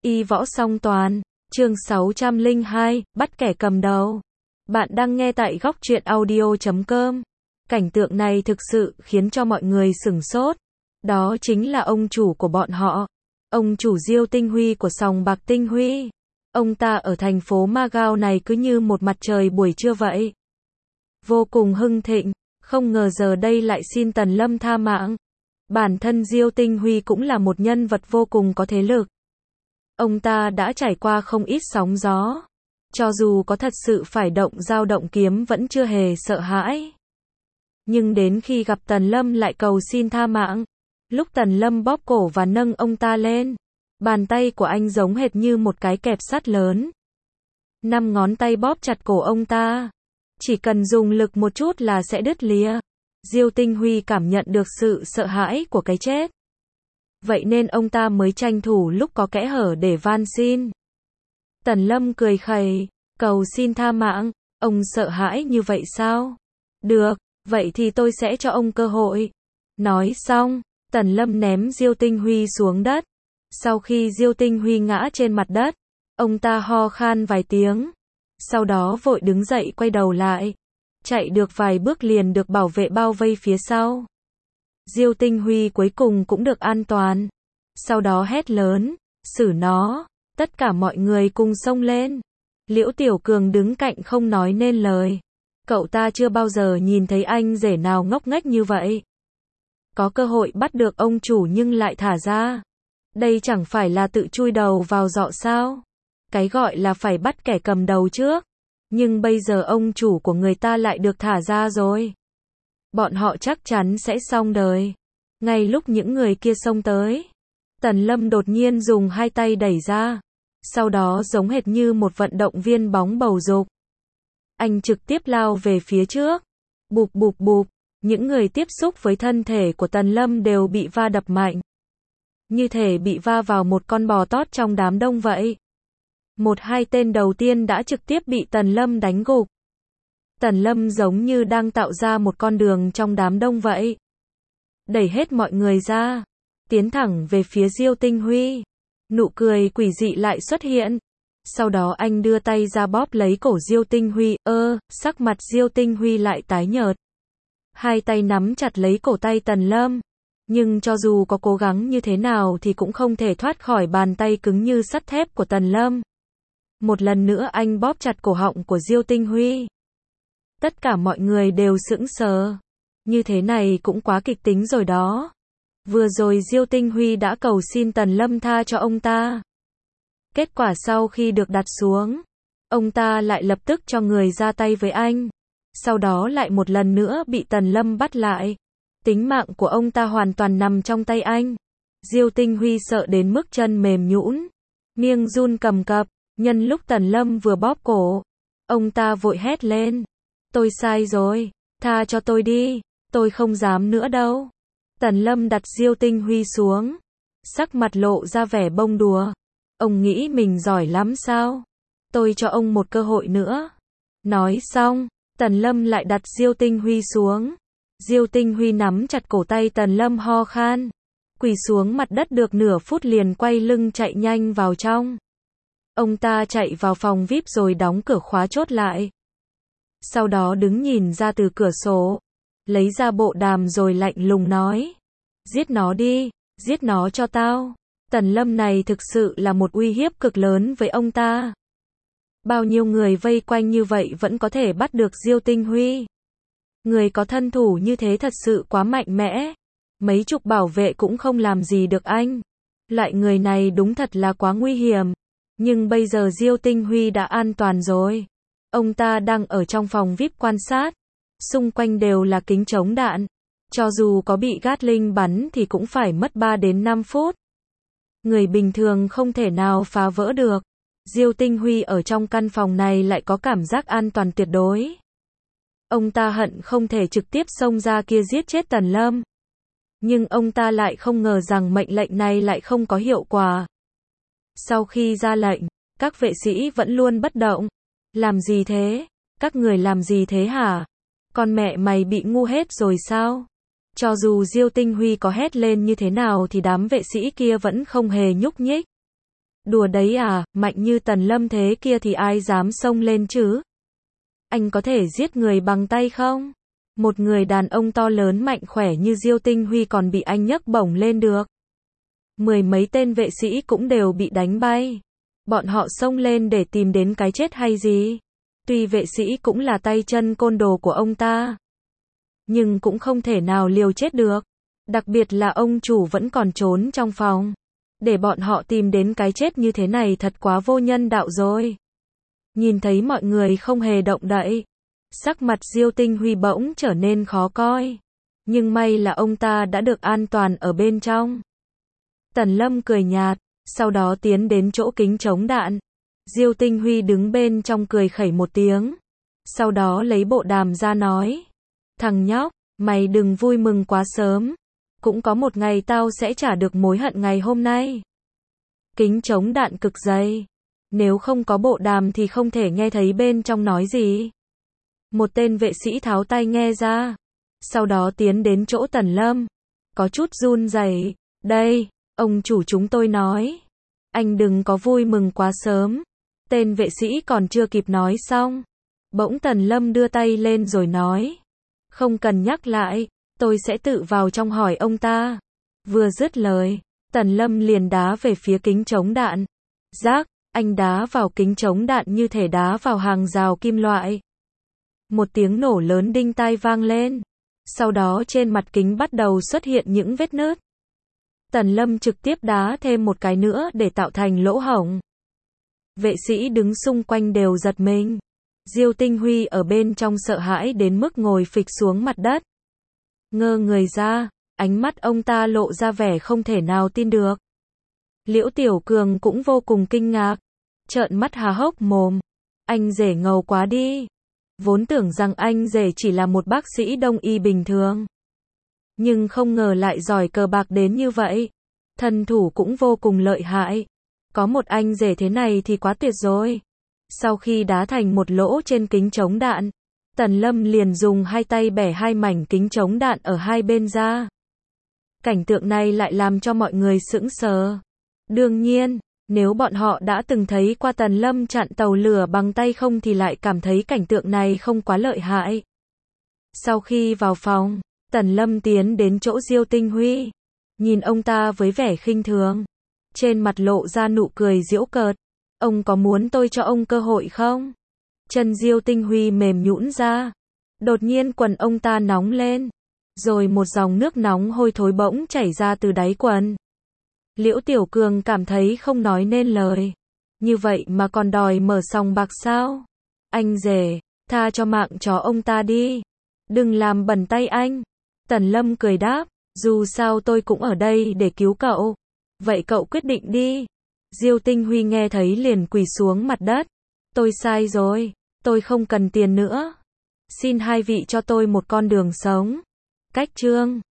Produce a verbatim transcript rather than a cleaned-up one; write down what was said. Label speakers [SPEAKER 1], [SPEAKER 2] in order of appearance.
[SPEAKER 1] Y võ song toàn, chương sáu trăm lẻ hai, bắt kẻ cầm đầu. Bạn đang nghe tại góc truyện audio chấm com. Cảnh tượng này thực sự khiến cho mọi người sửng sốt. Đó chính là ông chủ của bọn họ. Ông chủ Diêu Tinh Huy của sòng bạc Tinh Huy. Ông ta ở thành phố Macau này cứ như một mặt trời buổi trưa vậy. Vô cùng hưng thịnh, không ngờ giờ đây lại xin Tần Lâm tha mạng. Bản thân Diêu Tinh Huy cũng là một nhân vật vô cùng có thế lực. Ông ta đã trải qua không ít sóng gió. Cho dù có thật sự phải động dao động kiếm vẫn chưa hề sợ hãi. Nhưng đến khi gặp Tần Lâm lại cầu xin tha mạng. Lúc Tần Lâm bóp cổ và nâng ông ta lên. Bàn tay của anh giống hệt như một cái kẹp sắt lớn. Năm ngón tay bóp chặt cổ ông ta. Chỉ cần dùng lực một chút là sẽ đứt lìa. Diêu Tinh Huy cảm nhận được sự sợ hãi của cái chết. Vậy nên ông ta mới tranh thủ lúc có kẽ hở để van xin. Tần Lâm cười khẩy, cầu xin tha mạng, ông sợ hãi như vậy sao? Được, vậy thì tôi sẽ cho ông cơ hội. Nói xong, Tần Lâm ném Diêu Tinh Huy xuống đất. Sau khi Diêu Tinh Huy ngã trên mặt đất, ông ta ho khan vài tiếng. Sau đó vội đứng dậy quay đầu lại. Chạy được vài bước liền được bảo vệ bao vây phía sau. Diêu Tinh Huy cuối cùng cũng được an toàn. Sau đó hét lớn, xử nó, tất cả mọi người cùng xông lên. Liễu Tiểu Cường đứng cạnh không nói nên lời. Cậu ta chưa bao giờ nhìn thấy anh rể nào ngốc nghếch như vậy. Có cơ hội bắt được ông chủ nhưng lại thả ra. Đây chẳng phải là tự chui đầu vào giọ sao? Cái gọi là phải bắt kẻ cầm đầu trước. Nhưng bây giờ ông chủ của người ta lại được thả ra rồi. Bọn họ chắc chắn sẽ xong đời. Ngay lúc những người kia xông tới, Tần Lâm đột nhiên dùng hai tay đẩy ra. Sau đó giống hệt như một vận động viên bóng bầu dục. Anh trực tiếp lao về phía trước. Bụp bụp bụp, những người tiếp xúc với thân thể của Tần Lâm đều bị va đập mạnh. Như thể bị va vào một con bò tót trong đám đông vậy. Một hai tên đầu tiên đã trực tiếp bị Tần Lâm đánh gục. Tần Lâm giống như đang tạo ra một con đường trong đám đông vậy. Đẩy hết mọi người ra. Tiến thẳng về phía Diêu Tinh Huy. Nụ cười quỷ dị lại xuất hiện. Sau đó anh đưa tay ra bóp lấy cổ Diêu Tinh Huy. Ơ, sắc mặt Diêu Tinh Huy lại tái nhợt. Hai tay nắm chặt lấy cổ tay Tần Lâm. Nhưng cho dù có cố gắng như thế nào thì cũng không thể thoát khỏi bàn tay cứng như sắt thép của Tần Lâm. Một lần nữa anh bóp chặt cổ họng của Diêu Tinh Huy. Tất cả mọi người đều sững sờ. Như thế này cũng quá kịch tính rồi đó. Vừa rồi Diêu Tinh Huy đã cầu xin Tần Lâm tha cho ông ta. Kết quả sau khi được đặt xuống, ông ta lại lập tức cho người ra tay với anh. Sau đó lại một lần nữa bị Tần Lâm bắt lại. Tính mạng của ông ta hoàn toàn nằm trong tay anh. Diêu Tinh Huy sợ đến mức chân mềm nhũn, miệng run cầm cập. Nhân lúc Tần Lâm vừa bóp cổ, ông ta vội hét lên. Tôi sai rồi, tha cho tôi đi, tôi không dám nữa đâu. Tần Lâm đặt Diêu Tinh Huy xuống, sắc mặt lộ ra vẻ bông đùa. Ông nghĩ mình giỏi lắm sao? Tôi cho ông một cơ hội nữa. Nói xong, Tần Lâm lại đặt Diêu Tinh Huy xuống. Diêu Tinh Huy nắm chặt cổ tay Tần Lâm ho khan, quỳ xuống mặt đất được nửa phút liền quay lưng chạy nhanh vào trong. Ông ta chạy vào phòng vi ai pi rồi đóng cửa khóa chốt lại. Sau đó đứng nhìn ra từ cửa sổ, lấy ra bộ đàm rồi lạnh lùng nói. Giết nó đi, giết nó cho tao. Tần Lâm này thực sự là một uy hiếp cực lớn với ông ta. Bao nhiêu người vây quanh như vậy vẫn có thể bắt được Diêu Tinh Huy. Người có thân thủ như thế thật sự quá mạnh mẽ. Mấy chục bảo vệ cũng không làm gì được anh. Loại người này đúng thật là quá nguy hiểm. Nhưng bây giờ Diêu Tinh Huy đã an toàn rồi. Ông ta đang ở trong phòng vi ai pi quan sát. Xung quanh đều là kính chống đạn. Cho dù có bị Gatling bắn thì cũng phải mất ba đến năm phút. Người bình thường không thể nào phá vỡ được. Diêu Tinh Huy ở trong căn phòng này lại có cảm giác an toàn tuyệt đối. Ông ta hận không thể trực tiếp xông ra kia giết chết Tần Lâm. Nhưng ông ta lại không ngờ rằng mệnh lệnh này lại không có hiệu quả. Sau khi ra lệnh, các vệ sĩ vẫn luôn bất động. Làm gì thế? Các người làm gì thế hả? Con mẹ mày bị ngu hết rồi sao? Cho dù Diêu Tinh Huy có hét lên như thế nào thì đám vệ sĩ kia vẫn không hề nhúc nhích. Đùa đấy à, mạnh như Tần Lâm thế kia thì ai dám xông lên chứ? Anh có thể giết người bằng tay không? Một người đàn ông to lớn mạnh khỏe như Diêu Tinh Huy còn bị anh nhấc bổng lên được. Mười mấy tên vệ sĩ cũng đều bị đánh bay. Bọn họ xông lên để tìm đến cái chết hay gì? Tuy vệ sĩ cũng là tay chân côn đồ của ông ta, nhưng cũng không thể nào liều chết được. Đặc biệt là ông chủ vẫn còn trốn trong phòng. Để bọn họ tìm đến cái chết như thế này thật quá vô nhân đạo rồi. Nhìn thấy mọi người không hề động đậy, sắc mặt Diêu Tinh Huy bỗng trở nên khó coi. Nhưng may là ông ta đã được an toàn ở bên trong. Tần Lâm cười nhạt, sau đó tiến đến chỗ kính chống đạn. Diêu Tinh Huy đứng bên trong cười khẩy một tiếng. Sau đó lấy bộ đàm ra nói. Thằng nhóc, mày đừng vui mừng quá sớm. Cũng có một ngày tao sẽ trả được mối hận ngày hôm nay. Kính chống đạn cực dày. Nếu không có bộ đàm thì không thể nghe thấy bên trong nói gì. Một tên vệ sĩ tháo tai nghe ra. Sau đó tiến đến chỗ Tần Lâm. Có chút run rẩy. Đây, ông chủ chúng tôi nói. Anh đừng có vui mừng quá sớm. Tên vệ sĩ còn chưa kịp nói xong. Bỗng Tần Lâm đưa tay lên rồi nói. Không cần nhắc lại, tôi sẽ tự vào trong hỏi ông ta. Vừa dứt lời, Tần Lâm liền đá về phía kính chống đạn. Rác, anh đá vào kính chống đạn như thể đá vào hàng rào kim loại. Một tiếng nổ lớn đinh tai vang lên. Sau đó trên mặt kính bắt đầu xuất hiện những vết nứt. Tần Lâm trực tiếp đá thêm một cái nữa để tạo thành lỗ hổng. Vệ sĩ đứng xung quanh đều giật mình. Diêu Tinh Huy ở bên trong sợ hãi đến mức ngồi phịch xuống mặt đất. Ngơ người ra, ánh mắt ông ta lộ ra vẻ không thể nào tin được. Liễu Tiểu Cường cũng vô cùng kinh ngạc, trợn mắt há hốc mồm. Anh rể ngầu quá đi. Vốn tưởng rằng anh rể chỉ là một bác sĩ đông y bình thường. Nhưng không ngờ lại giỏi cờ bạc đến như vậy. Thân thủ cũng vô cùng lợi hại. Có một anh rể thế này thì quá tuyệt rồi. Sau khi đá thành một lỗ trên kính chống đạn, Tần Lâm liền dùng hai tay bẻ hai mảnh kính chống đạn ở hai bên ra. Cảnh tượng này lại làm cho mọi người sững sờ. Đương nhiên, nếu bọn họ đã từng thấy qua Tần Lâm chặn tàu lửa bằng tay không thì lại cảm thấy cảnh tượng này không quá lợi hại. Sau khi vào phòng, Tần Lâm tiến đến chỗ Diêu Tinh Huy, nhìn ông ta với vẻ khinh thường, trên mặt lộ ra nụ cười giễu cợt. Ông có muốn tôi cho ông cơ hội không? Chân Diêu Tinh Huy mềm nhũn ra. Đột nhiên quần ông ta nóng lên. Rồi một dòng nước nóng hôi thối bỗng chảy ra từ đáy quần. Liễu Tiểu Cường cảm thấy không nói nên lời. Như vậy mà còn đòi mở sòng bạc sao? Anh rể, tha cho mạng chó ông ta đi. Đừng làm bẩn tay anh. Tần Lâm cười đáp, dù sao tôi cũng ở đây để cứu cậu. Vậy cậu quyết định đi. Diêu Tinh Huy nghe thấy liền quỳ xuống mặt đất. Tôi sai rồi, tôi không cần tiền nữa. Xin hai vị cho tôi một con đường sống. Cách chương